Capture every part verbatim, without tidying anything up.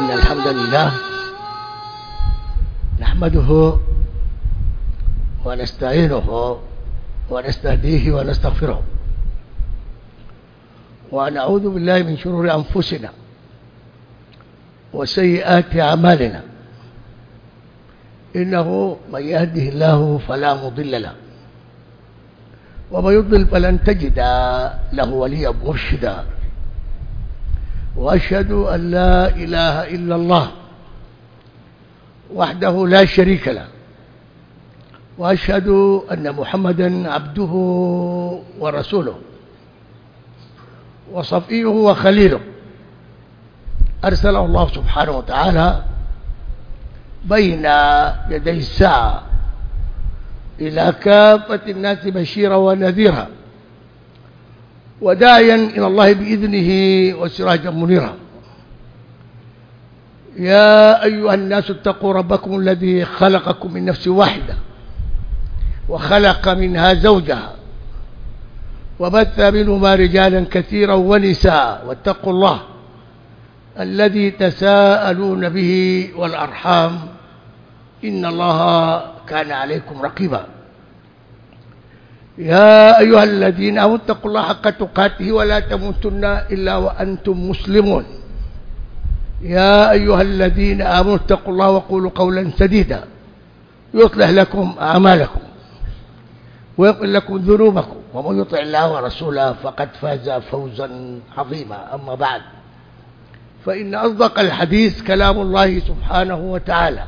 إن الحمد لله نحمده ونستعينه ونستهديه ونستغفره ونعوذ بالله من شرور أنفسنا وسيئات أعمالنا. إنه من يهده الله فلا مضل له ومن يضلل فلن تجد له وليا مرشدا. وأشهد أن لا إله إلا الله وحده لا شريك له، وأشهد أن محمدا عبده ورسوله وصفيه وخليله، أرسله الله سبحانه وتعالى بين يدي الساعة إلى كافة الناس بشيرا ونذيرا وداعيا إلى الله بإذنه وسراجا منيرا. يا أيها الناس اتقوا ربكم الذي خلقكم من نفس واحدة وخلق منها زوجها وبث منهما رجالا كثيرا ونساء، واتقوا الله الذي تساءلون به والأرحام إن الله كان عليكم رقيبا. يا أيها الذين آمنوا اتقوا الله حق تقاته ولا تموتن إلا وأنتم مسلمون. يا أيها الذين آمنوا اتقوا الله وقولوا قولا سديدا يصلح لكم أعمالكم ويغفر لكم ذنوبكم، ومن يطع الله ورسوله فقد فاز فوزا عظيما. أما بعد، فإن أصدق الحديث كلام الله سبحانه وتعالى،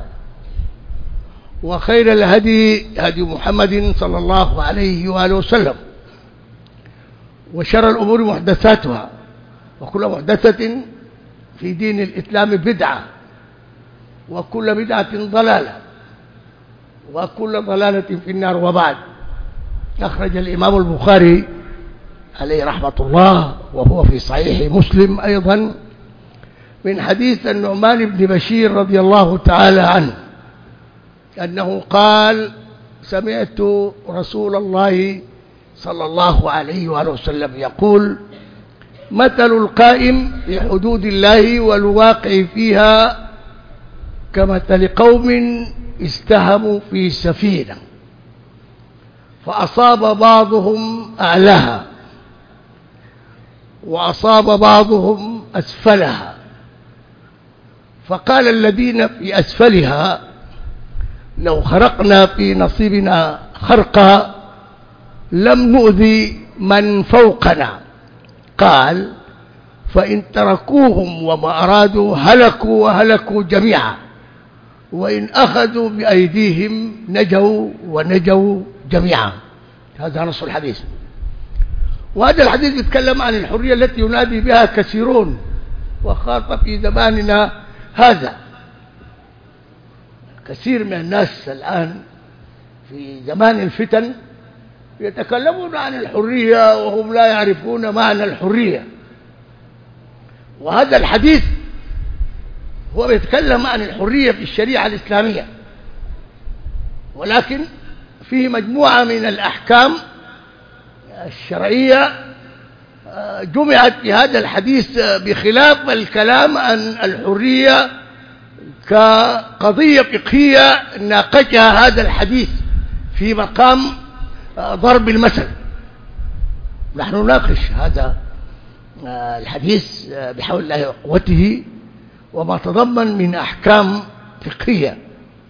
وخير الهدي هدي محمد صلى الله عليه وآله وسلم، وشر الأمور محدثاتها، وكل محدثة في دين الإسلام بدعة، وكل بدعة ضلالة، وكل ضلالة في النار. وبعد، أخرج الإمام البخاري عليه رحمة الله وهو في صحيح مسلم أيضا من حديث النعمان بن بشير رضي الله تعالى عنه أنه قال: سمعت رسول الله صلى الله عليه وآله وسلم يقول: مثل القائم بحدود الله والواقع فيها كمثل قوم استهموا في سفينة فأصاب بعضهم أعلاها وأصاب بعضهم أسفلها، فقال الذين في أسفلها: لو خرقنا في نصيبنا خرقا لم نؤذي من فوقنا. قال: فإن تركوهم وما أرادوا هلكوا وهلكوا جميعا، وإن أخذوا بأيديهم نجوا ونجوا جميعا. هذا نص الحديث. وهذا الحديث يتكلم عن الحرية التي ينادي بها كثيرون، وخاصة في زماننا هذا. كثير من الناس الآن في زمان الفتن يتكلمون عن الحرية وهم لا يعرفون معنى الحرية. وهذا الحديث هو يتكلم عن الحرية في الشريعة الإسلامية، ولكن فيه مجموعة من الأحكام الشرعية جمعت في هذا الحديث، بخلاف الكلام عن الحرية كقضية فقهية ناقشها هذا الحديث في مقام ضرب المثل. نحن نناقش هذا الحديث بحول الله وقوته وما تضمن من أحكام فقهية.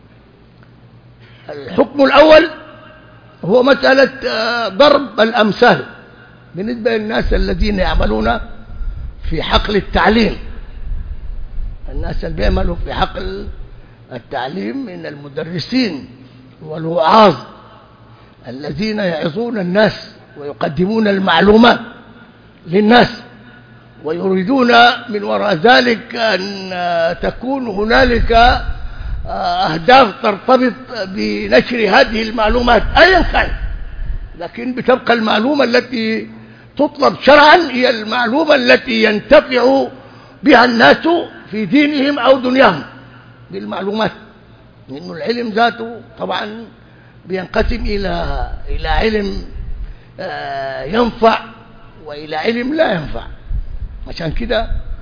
الحكم الأول هو مسألة ضرب الأمثال بالنسبة للناس الذين يعملون في حقل التعليم. الناس اللي بيعملوا في حقل التعليم من المدرسين والوعاظ الذين يعظون الناس ويقدمون المعلومات للناس، ويريدون من وراء ذلك أن تكون هنالك أهداف ترتبط بنشر هذه المعلومات أيا كان، لكن بتبقى المعلومة التي تطلب شرعا هي المعلومة التي ينتفع بها الناس في دينهم أو دنياهم بالمعلومات. لأن العلم ذاته طبعا بينقسم إلى إلى علم ينفع وإلى علم لا ينفع. عشان كده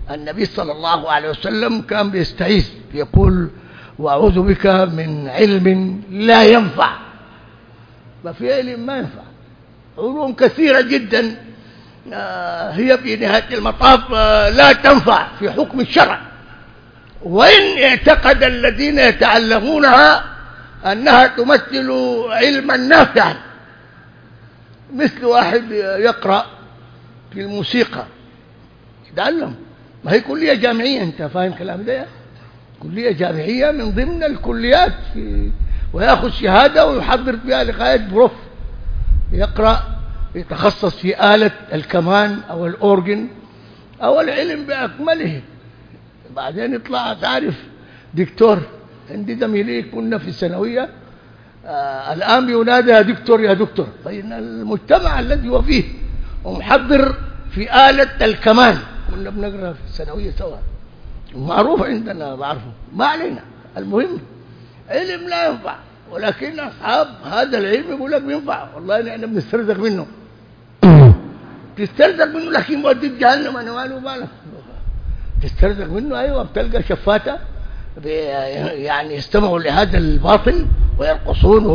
النبي صلى الله عليه وسلم كان بيستعيذ يقول وأعوذ بك من علم لا ينفع. ما في علم ما ينفع. علوم كثيرة جدا هي في نهاية المطاف لا تنفع في حكم الشرع، وإن اعتقد الذين يتعلمونها أنها تمثل علما نافعا. مثل واحد يقرأ في الموسيقى يتعلم، ما هي كلية جامعية، انت فاهم كلام ده؟ كلية جامعية من ضمن الكليات في، ويأخذ شهادة ويحضر فيها لغاية بروف، يقرأ يتخصص في آلة الكمان أو الأورجن أو العلم بأكمله. بعدين يطلع تعرف دكتور. عندي زميلي كنا في الثانوية آه الآن ينادى يا دكتور يا دكتور، فإن المجتمع الذي هو فيه ومحضر في آلة الكمان، كنا بنقرأ في الثانوية سوا، معروف عندنا بعرفه، ما علينا. المهم علم لا ينفع، ولكن أصحاب هذا العلم يقول لك بينفع. والله نحن بنسترزق منه، تسترزق منه لكن مودي جهنم، أنا مالي ومالك. تسترزق منه أيوة، بتلقى شفاتة يعني يستمعوا لهذا الباطل ويرقصون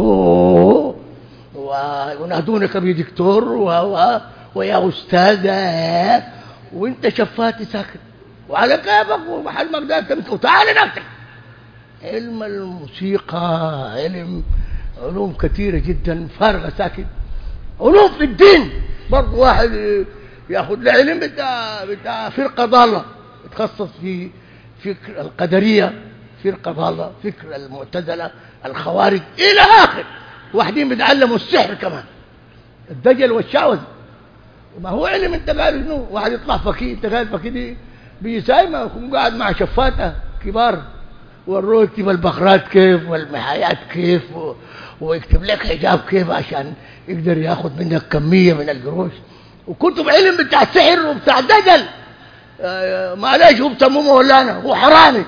وينادونك بدكتور ويا أستاذ، وانت شفاتي ساكت وعلى كيفك ومحل ما قدرت تمسك وتعالى نفسك. علم الموسيقى علم، علوم كثيرة جدا فارغة ساكت. علوم في الدين برضه واحد ياخذ له علم بتاع بتاع فرقة ضالة، يتخصص في فكر القدرية، فرقة ضالة، فكر المعتزلة، الخوارج إلى آخر. واحدين بيتعلموا السحر كمان، الدجل والشعوذة. ما هو علم انت قاعد شنو؟ واحد يطلع فقيه، انت قاعد فقيه دي بيسايمه يكون قاعد مع شفاته كبار وروه يكتب البخرات كيف والمحايات كيف و... ويكتب لك حجاب كيف عشان يقدر ياخذ منك كميه من القروش، وكتب علم بتاع السحر وبتاع الدجل. آه معلش هو بسموه مولانا، هو حرامي.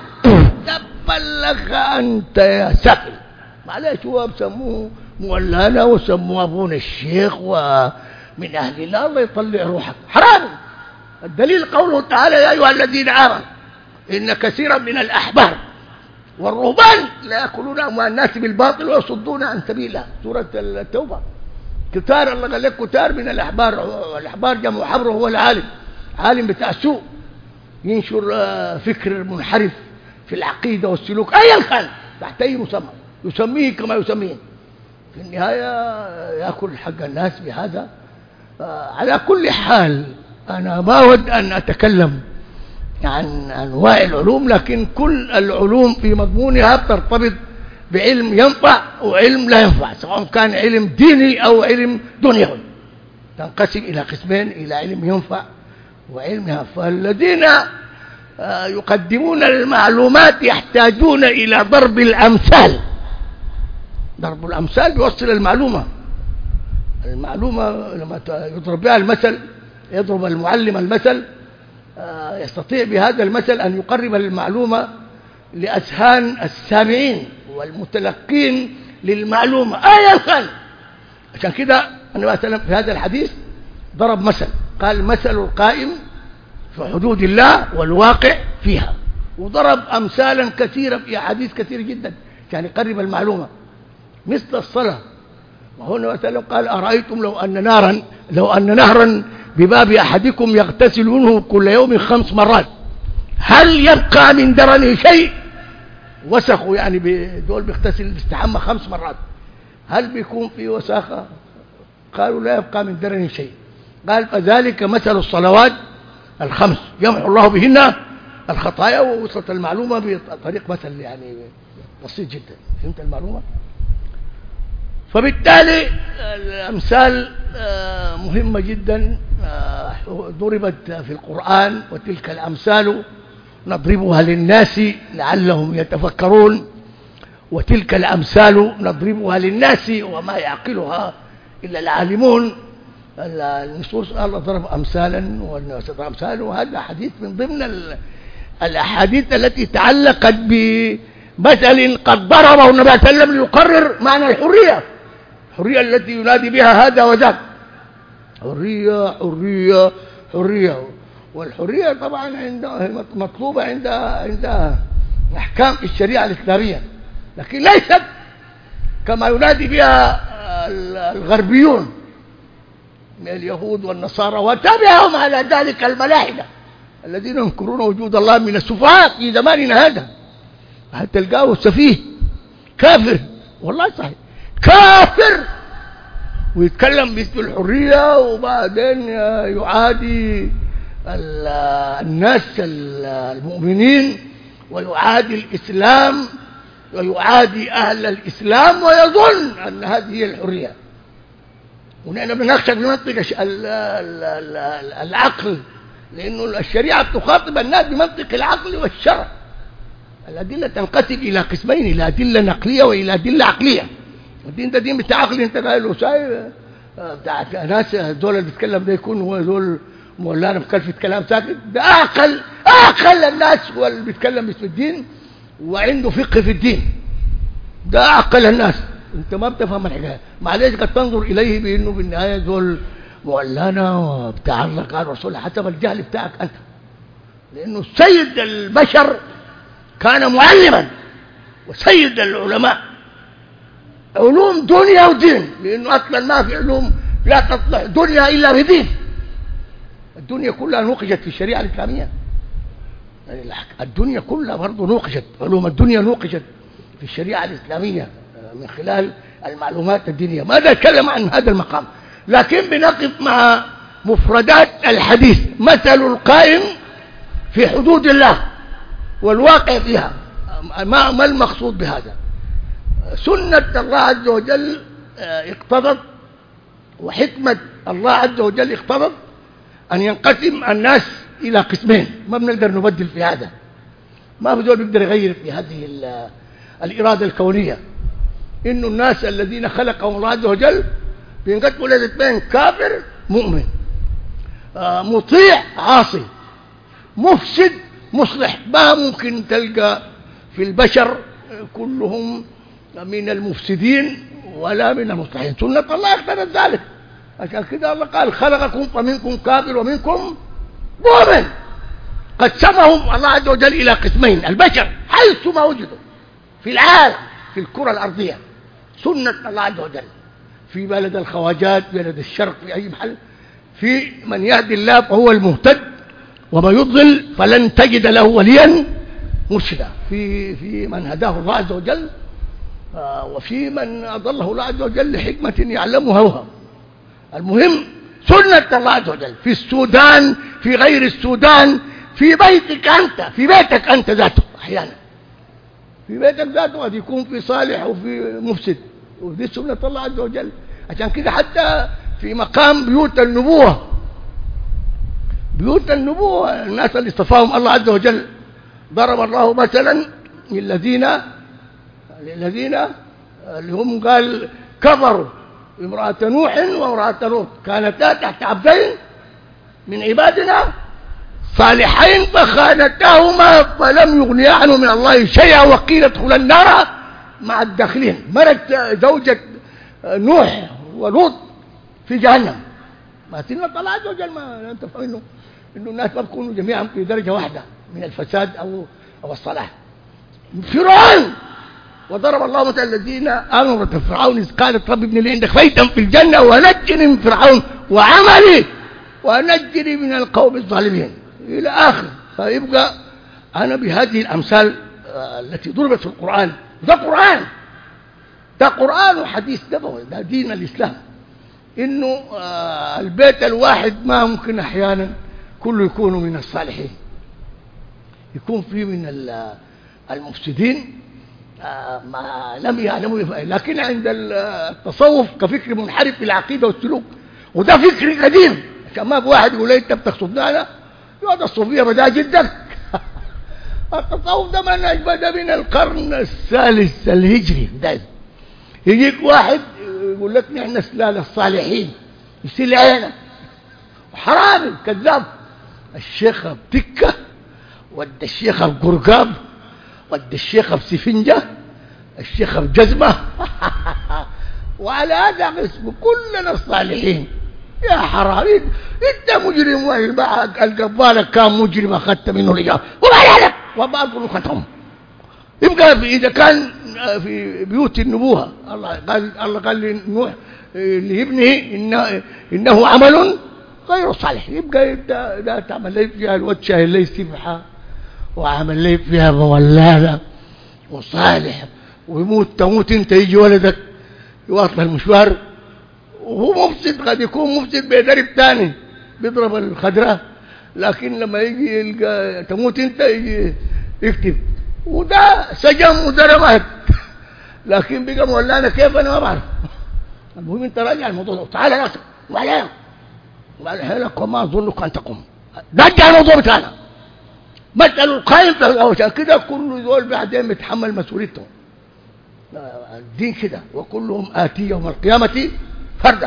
تبلغ انت يا سفل، معلش هو بسموه مولانا وسموه ابونا الشيخ ومن اهل الله، الله يطلع روحك حرامي. الدليل قوله تعالى يا ايها الذين امنوا ان كثيرا من الاحبار والرهبان لا ياكلون اموال الناس بالباطل ويصدون عن سبيل الله، سوره التوبه. كتار، الله قال لك كتار من الاحبار. الاحبار جمع حبر، هو العالم، عالم بتاع سوء ينشر فكر منحرف في العقيده والسلوك ايا كان تحت اي مسمى، يسميه كما يسميه، في النهايه ياكل حق الناس بهذا. على كل حال انا ما اود ان اتكلم عن انواع العلوم، لكن كل العلوم في مضمونها بترتبط بعلم ينفع وعلم لا ينفع، سواء كان علم ديني او علم دنيوي. تنقسم الى قسمين، الى علم ينفع وعلم ينفع. فالذين يقدمون المعلومات يحتاجون الى ضرب الامثال. ضرب الامثال بيوصل المعلومه. المعلومه لما يضرب بها المثل، يضرب المعلم المثل، يستطيع بهذا المثل أن يقرب المعلومة لأذهان السامعين والمتلقين للمعلومة أيا كان. عشان كده أنا مثلا في هذا الحديث ضرب مثل، قال مثل القائم في حدود الله والواقع فيها، وضرب أمثالا كثيرة في أحاديث كثيرة جدا عشان يقرب المعلومة. مثل الصلاة، وهنا مثلا قال أرأيتم لو أن نارا لو أن نهرا بباب أحدكم يغتسل منه كل يوم خمس مرات هل يبقى من درنه شيء؟ وسخوا يعني دول بيغتسل بيستحمى خمس مرات، هل بيكون في وساخة؟ قالوا لا يبقى من درنه شيء. قال فذلك مثل الصلوات الخمس يمحو الله بهن الخطايا. ووصلت المعلومة بطريق مثل يعني بسيط جدا. فهمت المعلومة؟ فبالتالي الأمثال مهمة جدا، ضربت في القرآن، وتلك الأمثال نضربها للناس لعلهم يتفكرون، وتلك الأمثال نضربها للناس وما يعقلها إلا العالمون. النصوص الله ضرب أمثالا والناس ضرب أمثالا، وهذا حديث من ضمن الأحاديث التي تعلقت بمثل قد ضربه النبي صلى الله عليه وسلم ليقرر معنى الحرية، الحرية التي ينادي بها هذا وذاك، حرية حرية حرية. والحرية طبعا عند مطلوبة عند عند أحكام الشريعة الإسلامية، لكن ليست كما ينادي بها الغربيون من اليهود والنصارى وتابعهم على ذلك الملاحدة الذين ينكرون وجود الله من السفهاء في زماننا هذا. هتلقاه سفيه كافر، والله صحيح كافر، ويتكلم باسم الحرية وبعدين يعادي الناس المؤمنين ويعادي الإسلام ويعادي أهل الإسلام ويظن أن هذه هي الحرية. ونحن بنخشى بمنطق العقل، لأنه الشريعة تخاطب الناس بمنطق العقل والشرع. الأدلة تنقسم إلى قسمين، إلى أدلة نقلية وإلى أدلة عقلية. الدين ده دين بتاع عقل، انت قايل له شايف بتاع ناس دول اللي بيتكلم ده يكون هو دول مولانا مكلفة كلام ساكت، ده أعقل أعقل الناس هو اللي بيتكلم باسم الدين وعنده فقه في الدين، ده أعقل الناس. انت ما بتفهم الحكاية، معلش قد تنظر إليه بأنه بالنهاية دول مولانا وبتاع الله قال رسول حسب الجهل بتاعك أنت، لأنه سيد البشر كان معلما وسيد العلماء علوم دنيا ودين، لأنه أصلا ما في علوم لا تصلح دنيا إلا بدين. الدنيا كلها نوقشت في الشريعة الإسلامية، الدنيا كلها برضه نوقشت، علوم الدنيا نوقشت في الشريعة الإسلامية من خلال المعلومات الدينية. ماذا نتكلم عن هذا المقام؟ لكن بنقف مع مفردات الحديث، مثل القائم في حدود الله والواقع فيها. ما ما المقصود بهذا؟ سنة الله عز وجل اقتضت وحكمة الله عز وجل اقتضت أن ينقسم الناس إلى قسمين، ما بنقدر نبدل في هذا، ما في زول بيقدر يغير في هذه الإرادة الكونية. إنه الناس الذين خلقهم الله عز وجل بينقسموا إلى اثنين، كافر مؤمن، مطيع عاصي، مفسد مصلح. ما ممكن تلقى في البشر كلهم من المفسدين ولا من المصلحين، سنة الله اقتضت ذلك. عشان كده الله قال خلقكم فمنكم كافر ومنكم مؤمن. قسمهم الله عز وجل إلى قسمين، البشر حيث ما وجدوا في العالم في الكرة الأرضية، سنة الله عز وجل، في بلد الخواجات، بلد الشرق، في أي محل، في من يهدي الله فهو المهتد وما يضل فلن تجد له وليا مرشدا، في في من هداه الله عز وجل وفي من أضله الله عز وجل لحكمة يعلمها هو. المهم سنة الله عز وجل في السودان، في غير السودان، في بيتك أنت، في بيتك أنت ذاته، أحيانا في بيتك ذاته قد يكون في صالح وفي مفسد، ودي سنة الله عز وجل. عشان كده حتى في مقام بيوت النبوة، بيوت النبوة الناس اللي اصطفاهم الله عز وجل، ضرب الله مثلا للذين للذين اللي هم قال كفروا امرأة نوح وامرأة لوط كانتا تحت عبدين من عبادنا صالحين فخانتاهما فلم يغنيا عنه من الله شيئا وقيل ادخلا النار مع الداخلين. مرت زوجة نوح ولوط في جهنم. ما سنة الله عز وجل، ما انت فاهم انه انه الناس ما بيكونوا جميعا في درجة واحدة من الفساد او او الصلاح. فرعون وضرب الله مثل الذين امنوا فرعون اذ قالت رب ابن لي عندك بيتا في الجنة ونجني من فرعون وعملي ونجني من القوم الظالمين الى اخر. فيبقى انا بهذه الامثال التي ضربت في القرآن، ده قرآن، ده قرآن وحديث نبوي، ده دين الإسلام. إنه البيت الواحد ما ممكن أحيانا كله يكون من الصالحين، يكون فيه من المفسدين ما لم يعلموا. لكن عند التصوف كفكر منحرف في العقيدة والسلوك، وده فكر قديم. عشان ما بواحد يقول لي انت بتقصدنا انا يقعد الصوفية بدا جدا. التصوف ده منهج بدا من القرن الثالث الهجري. ده يجيك واحد يقول لك نحن سلال الصالحين، يسيل عينك وحرامي كذاب. الشيخ بتكة ود الشيخ بقرقاب ود الشيخ بسفنجة الشيخ بجزمة وعلى هذا اسمه كلنا الصالحين. يا حرامي انت مجرم، القبالة كان مجرم اخذت منه الإجابة وما لك وما أقول لكم. يبقى إذا كان في بيوت النبوة الله قال الله قال لنوح لابنه إنه, إنه عمل غير صالح، يبقى ده, ده تعمل لي فيها الوجه اللي سبحة وعمل لي فيها مولادة وصالح، ويموت تموت انت يجي ولدك يواصل المشوار وهو مفسد، قد يكون مفسد بيدرب تاني بيضرب الخضراء، لكن لما يجي يلقى تموت انت يجي يكتب وده سجن وده رمات، لكن بقى مولانا كيف انا ما بعرف. المهم انت راجع الموضوع ده تعال يا اخي وعليك وعلى حالك وما اظنك ان تقوم. ده الموضوع بتاعنا مثل القائم، عشان كده كل دول بعدين بيتحمل مسؤوليتهم. الدين كده وكلهم آتي يوم القيامة فردا.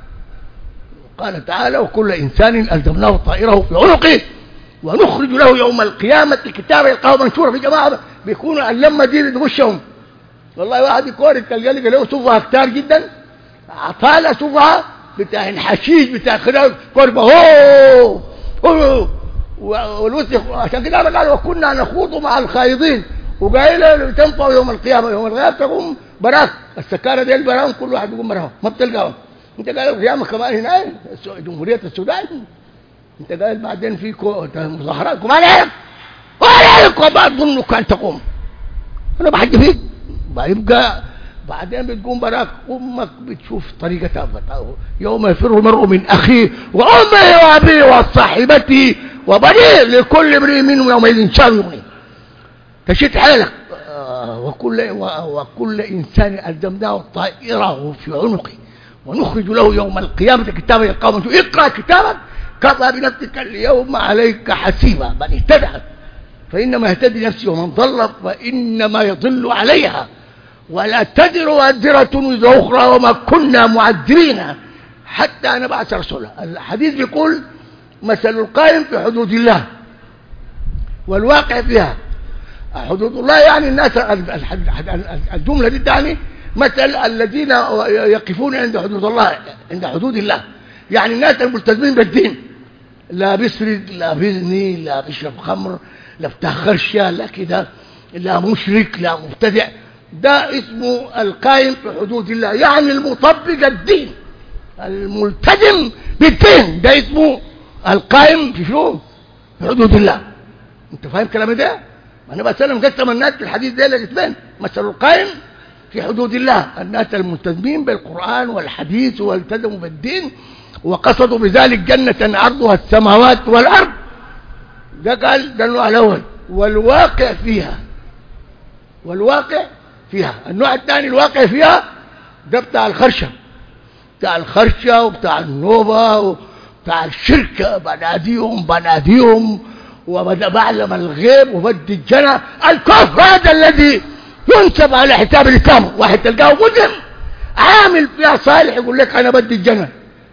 قال تعالى وكل إنسان ألزمناه طائره في عنقه ونخرج له يوم القيامة كتابا يلقاه منشورا. في جماعة بيكونوا اللمة دي بتغشهم، والله واحد يكون تلقى لي له صفها كتار جدا عطالة صفها بتاع الحشيش بتاع خلال قربه هو هو والوسخ. عشان كده قال وكنا نخوض مع الخائضين، وقايل تنفع يوم القيامة يوم القيامة تقوم براك السكارة دي البراهم كل واحد يقوم براهم ما بتلقاهم. انت قال القيامة كمان هنا جمهورية السودان، انت قال بعدين في مظاهرات وما عليك وعليك وما اظنك ان تقوم. انا بحج فيك يبقى بعدين بتقوم براك امك بتشوف طريقتها يوم يفر المرء من اخيه وامه وابيه وصاحبته وبنيه لكل امرئ منهم يومئذ شان يغنيه. تشد حالك وكل وكل انسان الزمناه طائره في عنقه ونخرج له يوم القيامه كتابا يلقاه منشورا. اقرا كتابك كفى بنفسك اليوم عليك حسيبا. من اهتدى فانما يهتدي نفسه ومن ضل فانما يضل عليها ولا تزر وازرة وزر اخرى وما كنا معذبين حتى نبعث رسولا. الحديث بيقول مثل القائم في حدود الله والواقع فيها. حدود الله يعني الناس، الجملة دي يعني مثل الذين يقفون عند حدود الله عند حدود الله، يعني الناس الملتزمين بالدين، لا بيسرق لا بيزني لا بيشرب خمر لا بتاع خرشة لا كده لا مشرك لا مبتدع، ده اسمه القائم في حدود الله، يعني المطبق الدين الملتزم بالدين، ده اسمه القائم في شو في حدود الله. انت فاهم كلامي ده؟ انا بسلم قسم الناس في الحديث ده لقسمين، مثل القائم في حدود الله الناس الملتزمين بالقرآن والحديث والتزموا بالدين وقصدوا بذلك جنة عرضها السماوات والأرض، ده قال ده النوع الأول. والواقع فيها والواقع فيها النوع الثاني الواقع فيها ده بتاع الخرشة بتاع الخرشة وبتاع النوبة وبتاع الشركة بناديهم بناديهم وبدأ بعلم الغيب وبدي الجنة. الكفر هذا الذي ينسب على حساب الإسلام، واحد تلقاه مجرم عامل فيها صالح يقول لك أنا بدي الجنة،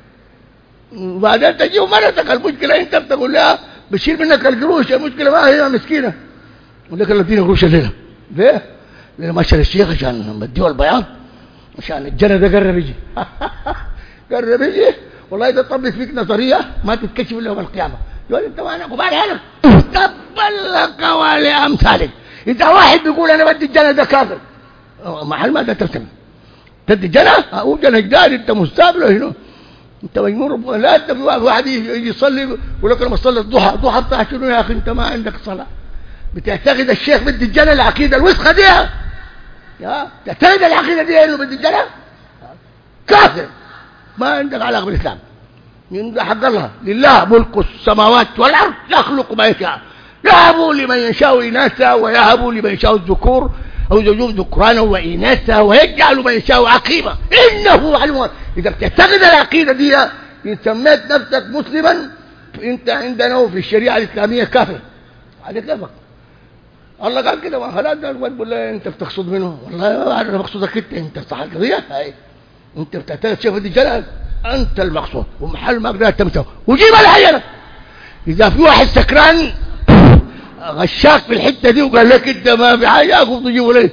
وبعدين تجيه مرتك المشكلة انت بتقول لها بشيل منك القروش، المشكلة ما هي مسكينة يقول لك الذين قروش الليلة ليه؟ لأن ماشي للشيخ عشان بديه البياض عشان الجنة ده قرب يجي قرب يجي. والله إذا طبق فيك نظرية ما تتكشف إلا يوم القيامة. يقول انت وانا قبال هلك تقبل لك ولأمثالك. إذا واحد بيقول أنا بدي الجنة ده كافر، محل ما ده تسمى تدي الجنة أقول جنة جدار انت مستقبله هنا انت مجنون. لا انت واحد يجي يصلي يقول لك لما صلي الضحى الضحى بتاع شنو يا اخي انت ما عندك صلاة، بتعتقد الشيخ بدي الجنة العقيدة الوسخة دي يا تعتقد العقيدة دي انه بدي الجنة كافر ما عندك علاقة بالإسلام. من حق الله لله ملك السماوات والأرض يخلق ما يشاء يهب لمن يشاء إناثا ويهب لمن يشاء الذكور أو زوجهم ذكرانا وإناثا ويجعل من يشاء عقيما إنه عليم. إذا بتعتقد العقيدة دي إن سميت نفسك مسلما أنت عندنا في الشريعة الإسلامية كافر عليك كيفك. الله قال كده ما خلاص ده بقول له أنت بتقصد منه والله ما بعرف مقصودك أنت أنت صح القضية هاي أنت بتعتقد شيخ بدي جلال أنت المقصود ومحل ما قدرت تمسه وجيب الحيرة. إذا في واحد سكران غشاك في الحتة دي وقال لك انت ما في حاجة اخذ تجيبوا ليه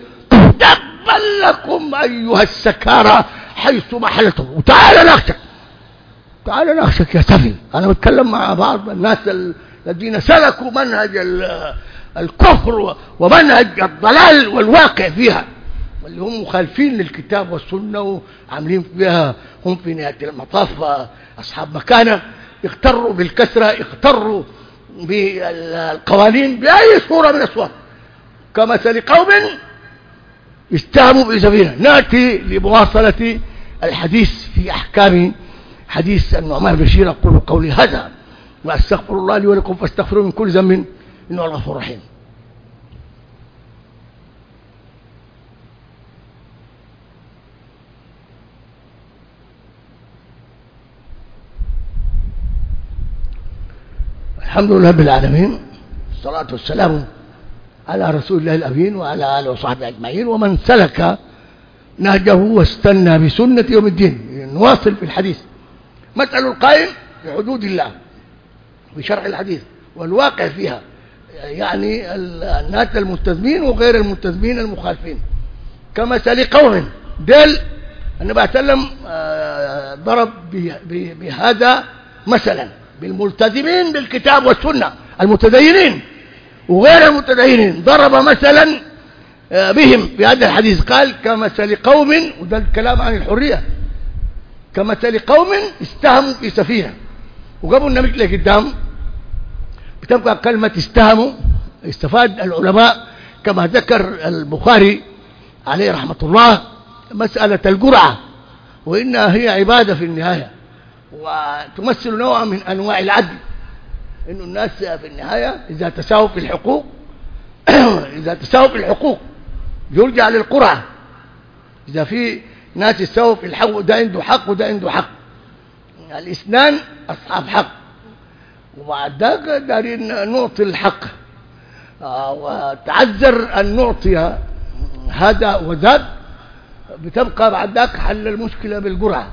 تقبل لكم ايها السكارى حيث محلتم وتعالى ناخذك تعال ناخشك يا سفل. أنا بتكلم مع بعض الناس الذين سلكوا منهج الكفر ومنهج الضلال والواقع فيها، واللي هم مخالفين للكتاب والسنة وعاملين فيها هم في نهاية المطاف أصحاب مكانة، اغتروا بالكسرة، اغتروا بالقوانين بأي صورة من الصور، كمثل قوم استهموا بسفينة. نأتي لمواصلة الحديث في أحكام حديث النعمان بن بشير. أقول قولي هذا وأستغفر الله لي ولكم فاستغفروا من كل ذنب إنه الله غفور رحيم. الحمد لله رب العالمين، الصلاة والسلام على رسول الله الأمين وعلى آله وصحبه أجمعين ومن سلك نهجه واستنى بسنة يوم الدين. نواصل في الحديث. مسألة القائم بحدود الله بشرع الحديث والواقع فيها، يعني الناس الملتزمين وغير الملتزمين المخالفين. كمثل قوم دل النبي صلى الله عليه وسلم ضرب بهذا مثلا بالملتزمين بالكتاب والسنة المتدينين وغير المتدينين، ضرب مثلا بهم بهذا الحديث. قال كمثل قوم، وده الكلام عن الحرية، كمثل قوم استهموا في سفينة. وقبل النبي اللي قدام بتبقى كلمة استهموا. استفاد العلماء كما ذكر البخاري عليه رحمة الله مسألة القرعة، وإنها هي عبادة في النهاية وتمثل نوع من أنواع العدل. إنه الناس في النهاية إذا تساووا في الحقوق إذا تساووا في الحقوق يرجع للقرعة. إذا في ناس يساووا في الحق، ده عنده حق وده عنده حق، الاثنان أصحاب حق، وبعد ذلك دارين نعطي الحق وتعذر أن نعطي هذا وذاك، بتبقى بعد ذلك حل المشكلة بالقرعة.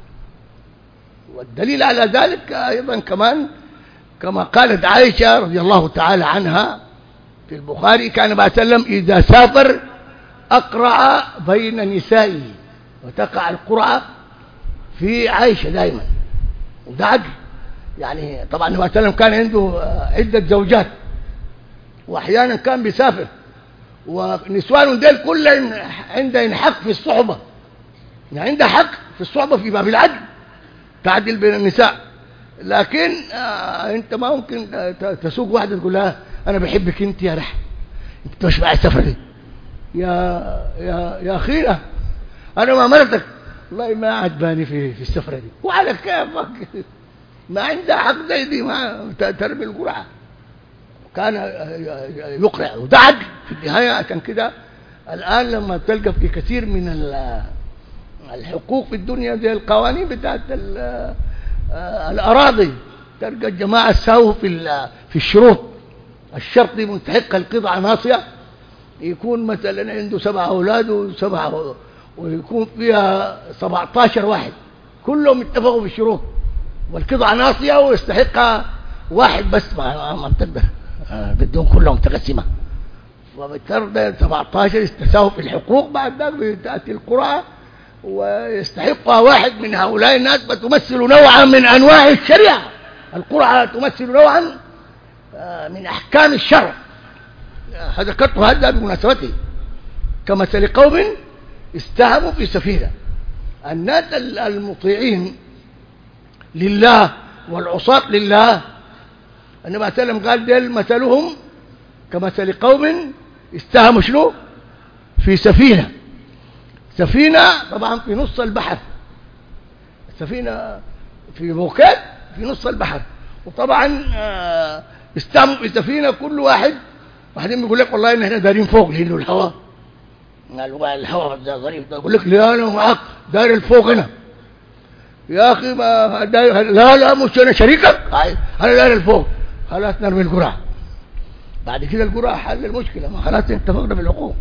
والدليل على ذلك أيضا كمان كما قالت عائشة رضي الله تعالى عنها في البخاري، كان النبي صلى الله عليه وسلم إذا سافر أقرع بين نسائه، وتقع القرعة في عائشة دائما، وده عدل. يعني طبعا النبي صلى الله عليه وسلم كان عنده عدة زوجات، وأحيانا كان بيسافر، ونسوان ديل كلهم عندهم حق في الصحبة، يعني عنده حق في الصحبة في باب العدل، تعدل بين النساء. لكن آه انت ما ممكن تسوق واحدة تقول لها انا بحبك انت يا رح، انت مش معي السفر دي يا يا يا اخينا، انا ما مرتك والله ما عجباني في في السفرة دي، وعلى كيفك ما عندها حق زي دي، ما ترمي القرعة. كان يقرع وده عدل في النهاية. عشان كده الآن لما تلقى في كثير من الحقوق في الدنيا زي القوانين بتاعت الأراضي، تلقى الجماعة ساووا في في الشروط. الشرط مستحق القطعة ناصية، يكون مثلا عنده سبع أولاد وسبعة ويكون فيها سبعة عشر واحد، كلهم اتفقوا في الشروط والقطعة ناصية ويستحقها واحد بس، ما ما بتقدر بدهم كلهم تقسمة، وبالتالي سبعة عشر يتساووا في الحقوق. بعد ذلك تأتي القرعة ويستحقها واحد من هؤلاء الناس، فتمثل نوعا من أنواع الشريعة. القرعة تمثل نوعا من أحكام الشرع. ذكرت هذا بمناسبته. كمثل قوم استهموا في سفينة. الناس المطيعين لله والعصاة لله، النبي صلى الله عليه وسلم قال دل مثلهم كمثل قوم استهموا شنو في سفينة. سفينة طبعا في نص البحر، السفينة في موكب في نص البحر، وطبعا استهموا في سفينة كل واحد، واحدين بيقول لك والله ان احنا دارين فوق لانه الهواء الهواء ظريف، يقول لك لا انا معاك داير الفوق هنا يا اخي، ما داير لا لا مش انا شريكك، انا داير الفوق، خلاص نرمي القرعة. بعد كده القرعة حل المشكلة، ما خلاص اتفقنا بالحقوق،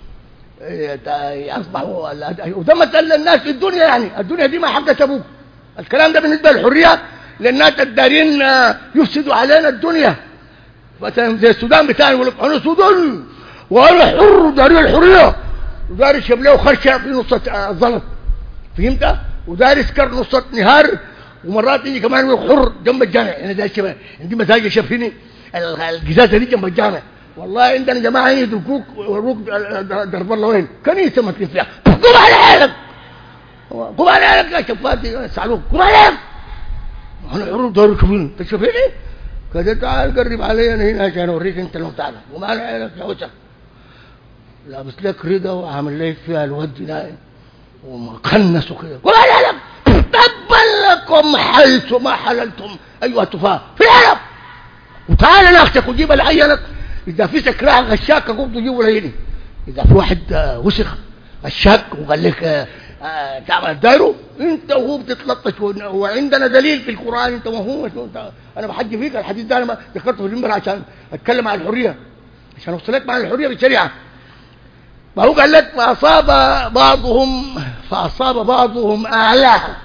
اصبحوا. وده مثل الناس في الدنيا، يعني الدنيا دي ما حقت ابوك. الكلام ده بالنسبه للحريه للناس الدارين يفسدوا علينا الدنيا. مثلا زي السودان بتاعنا يقول لك انا سوداني وانا حر داري الحريه، وداري شبليه وخرشه في نص الزلط، فهمت؟ وداري سكر نص نهار ومرات يجي كمان يقول حر جنب الجامع. انا ده الشباب عندي مساجد شافيني القزازه دي جنب الجامع، والله عندنا جماعه يدركوك وروك ضرب الله وين كنيسه ما فيها. قوم على حالك، قوم على حالك يا شفاتي سالوك، قوم على حالك. انا حر دور شوفيني تشوفيني كده، تعال قرب علي انا هنا عشان اوريك انت لو تعرف. قوم على حالك يا وسخ، لابس لك رضا وعامل لك فيها الود نايم ومقنس وكده. قوم على حالك، تبا لكم حيث ما حللتم ايها التفاح في العالم، وتعال ناخذك وجيب لعينك. اذا في سكراء غشاك قوم تجيبه لعيني. اذا في واحد وسخ غشاك وقال لك تعمل دايره انت وهو بتتلطش، وعندنا دليل في القران انت وهو. انا بحج فيك الحديث ده، انا ذكرته في المنبر عشان اتكلم عن الحريه، عشان اوصلك مع الحريه بالشريعه. ما هو قال لك فاصاب بعضهم فاصاب بعضهم اعلاها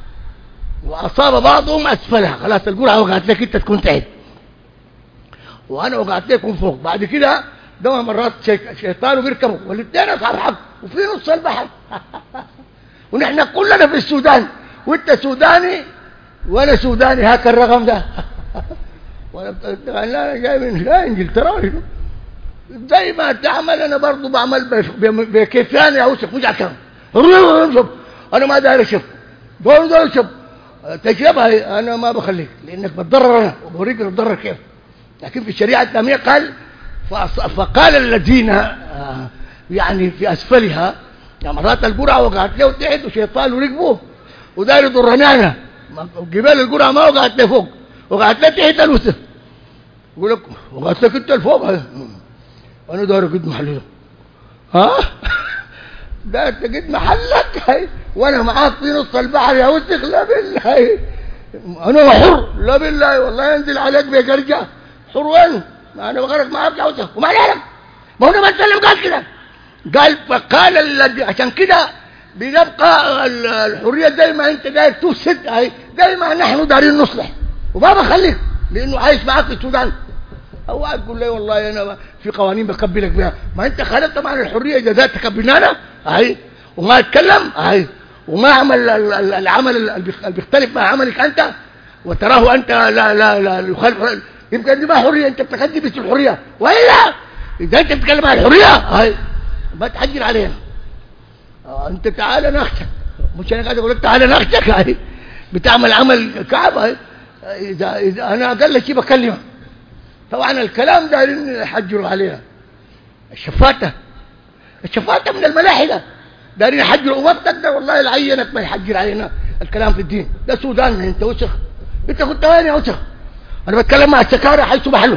واصاب بعضهم اسفلها. خلاص القرعه وقعت لك انت تكون تعب، وانا وقعت لكم فوق. بعد كده ده مرات شيطان بيركبوا والاثنين اصحاب حق وفي نص البحر ونحن كلنا في السودان، وانت سوداني وانا سوداني. هاك الرقم ده وانا انا جاي من جاي انجلترا. زي ما تعمل انا برضه بعمل بكيفاني يا وسخ. مش عكام انا ما داير اشوف دول دول شوف تجربها، انا ما بخليك لانك بتضرر انا وبوريك بتضرر كيف. لكن في الشريعه الاسلاميه قال فقال الذين يعني في اسفلها، يعني مرات القرعه وقعت له تحت وشيطان وركبوه وداير يضرني انا. جبال القرعه ما وقعت له فوق، وقعت له تحت الوسط. يقول لك وقعت لك انت لفوق، انا داير قد محله. ها ده انت قد محلك هي وانا معاك في نص البحر يا وسخ. لا بالله انا حر، لا بالله والله ينزل عليك بقرجه حر. وين ما انا بغرق معاك يا وسخ وما عليك. ما هو النبي صلى الله عليه وسلم قال كده، قال فقال الذي. عشان كده بنبقى الحريه دايما انت داير تفسد، هي دايما نحن دايرين نصلح وما بخليك لانه عايش معاك في السودان. او تقول لي والله انا في قوانين بقبلك بها، ما انت خالفت طبعا الحريه اذا ذات تقبلنا اهي وما اتكلم اهي وما عمل العمل اللي بيختلف مع عملك انت وتراه انت لا لا لا يخالف، يبقى دي ما حريه، انت بتخدم بس الحريه. والا اذا انت بتتكلم عن الحريه اهي ما تحجر علينا. اه انت تعال ناخذك، مش انا قاعد اقول لك تعال ناخذك اهي بتعمل عمل كعب اهي. اذا اذا انا اقل شيء بكلمك طبعا الكلام ده يحجروا عليها. الشفاته الشفاته من الملاحده دارين يحجروا وقتك ده، والله العينك ما يحجر علينا الكلام في الدين. ده سودان انت وسخ، انت كنت وين يا وسخ؟ انا بتكلم مع السكارى حيث محله.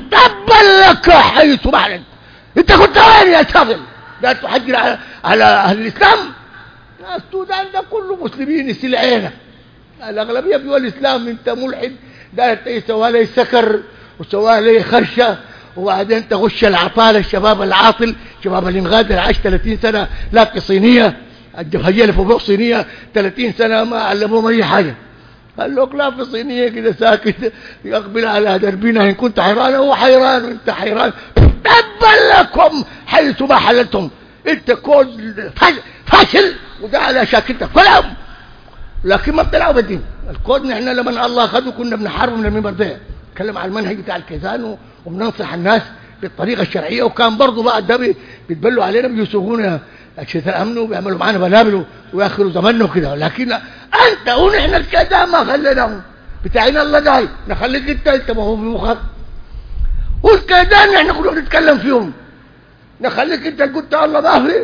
تبا لك حيث محلك، انت كنت وين يا شافل؟ ده تحجر على على اهل الاسلام. السودان ده كله مسلمين يسيل عينك، الاغلبيه في الاسلام. انت ملحد ده سوى لي سكر وسوى لي خرشه، وبعدين تغش العطاله الشباب العاطل، شباب الانغاد عاش ثلاثين سنه لاقي صينيه الجبهيه فوق صينيه ثلاثين سنه ما علموهم اي حاجه. قال له لا في صينيه كده ساكت يقبل على دربنا ان كنت حيران. هو حيران وانت حيران. تبا لكم حيث ما حللتم، انت كود فاشل وده على شاكلتك فلهم، لكن ما بتلعبوا بالدين. الكود نحن لما الله اخذه كنا بنحارب من المنبر ده، نتكلم عن المنهج بتاع الكيزان وبننصح الناس بالطريقه الشرعيه. وكان برضه بعد ده بيتبلوا علينا بيسوقونا اجهزه الامن وبيعملوا معانا بلابل وياخروا زماننا وكده. لكن انت ونحن الكيزان ما خليناهم بتاعنا الله جاي نخليك انت انت ما هو في مخك. والكيزان نحن كنا بنتكلم فيهم نخليك انت قلت الله ما فيه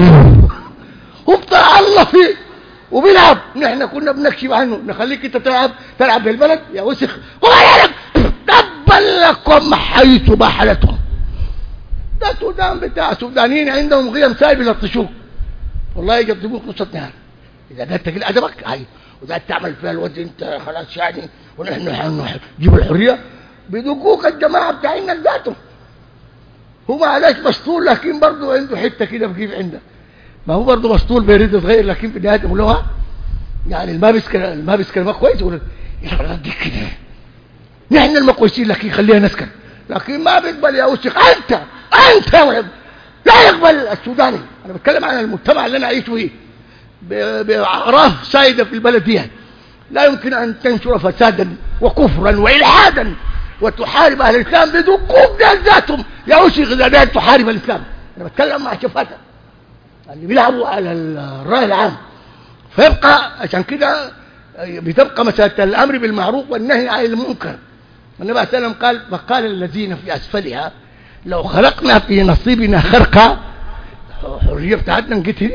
وبتاع الله فيه وبيلعب. نحن كنا بنكشف عنه نخليك انت تلعب تلعب بالبلد يا وسخ. وغيرك تبا لكم حيث ما حلتهم. ده سودان بتاع سودانيين عندهم قيم سايب يلطشوك والله يقدموك نص النهار. اذا قلت تقل ادبك هاي واذا تعمل فيها الود انت خلاص يعني ونحن نجيب الحريه بيدقوك الجماعه بتاعنا ذاتهم. هو معلش مسطول لكن برضه عنده حته كده بكيف عنده. ما هو برضه مسطول بيريد صغير لكن في النهايه يقولوها يعني ما بيسكر ما بيسكر ما كويس يقول يا ولد دي كده نحن المكويسين لكن خليها نسكر. لكن ما بيقبل يا وسخ انت انت يا ولد لا يقبل السوداني. انا بتكلم عن المجتمع اللي انا عايش فيه باعراف سايده في البلد دي. لا يمكن أن تنشر فسادا وكفرا وإلحادا وتحارب أهل الإسلام بذكوب ذاتهم يوشي غزالات تحارب الإسلام. أنا بتكلم مع شفاته اللي بيلعبوا على الرأي العام. فيبقى عشان كده بتبقى مسألة الأمر بالمعروف والنهي عن المنكر. النبي صلى الله عليه وسلم قال فقال الذين في أسفلها لو خلقنا في نصيبنا خرقة، حرية بتاعتنا نقتل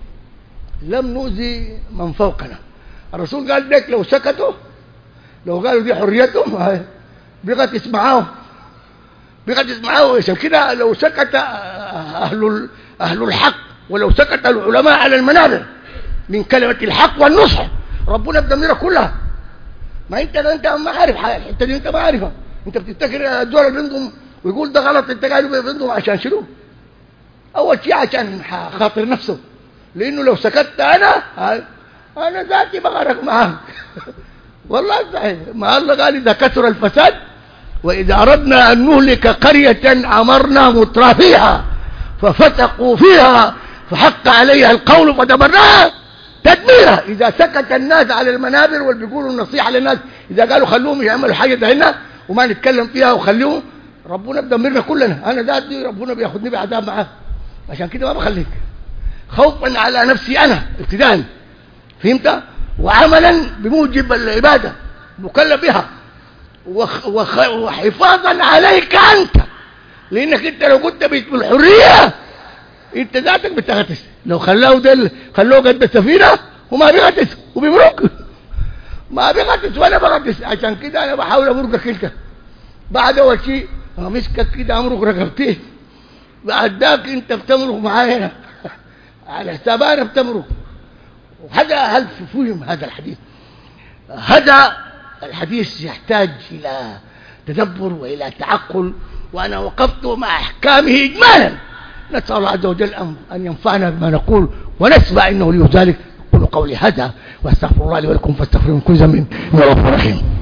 لم نؤذي من فوقنا. الرسول قال لك لو سكتوا، لو قالوا دي حريتهم بقى تسمعوه بقى تسمعوه. عشان كده لو سكت أهل أهل الحق ولو سكت العلماء على المنابر من كلمة الحق والنصح ربنا بدمرها كلها. ما انت انت ما عارف الحته دي، انت ما عارفها. انت بتفتكر الدول اللي بينهم ويقول ده غلط، انت قاعد بينهم عشان شنو؟ اول شيء عشان خاطر نفسه، لانه لو سكت انا انا ذاتي بغرق معاك. والله صحيح، ما الله قال اذا كثر الفساد واذا اردنا ان نهلك قريه امرنا مترفيها ففتقوا فيها فحق عليها القول فدمرناها تدميرها. اذا سكت الناس على المنابر واللي بيقولوا النصيحه للناس، اذا قالوا خلوهم يعملوا حاجه ده هنا وما نتكلم فيها وخليهم، ربنا بدمرنا كلنا. انا ذاتي ربنا بياخذني بعذاب معاه. عشان كده ما بخليك، خوفا على نفسي انا ابتداء، فهمت؟ وعملا بموجب العباده مكلف بها، وخ... وخ... وحفاظا عليك انت، لانك انت لو كنت بالحريه انت ذاتك بتغتس. لو خلوه ده خلوه قد السفينه وما بيغتس وبيمرق، ما بيغتس ولا بغتس. عشان كده انا بحاول امرقك انت. بعد اول شيء امسكك كده امرق رقبتين، بعد ذاك انت بتمرق معايا على حساب انا بتمرق. وهذا هل فهم هذا الحديث؟ هذا الحديث يحتاج الى تدبر والى تعقل، وانا وقفت مع احكامه اجمالا. نسال الله عز وجل ان ينفعنا بما نقول ونسمع انه لي ذلك. قولوا قولي هذا واستغفر الله لي ولكم فاستغفروه من كل ذنب انه غفور رحيم.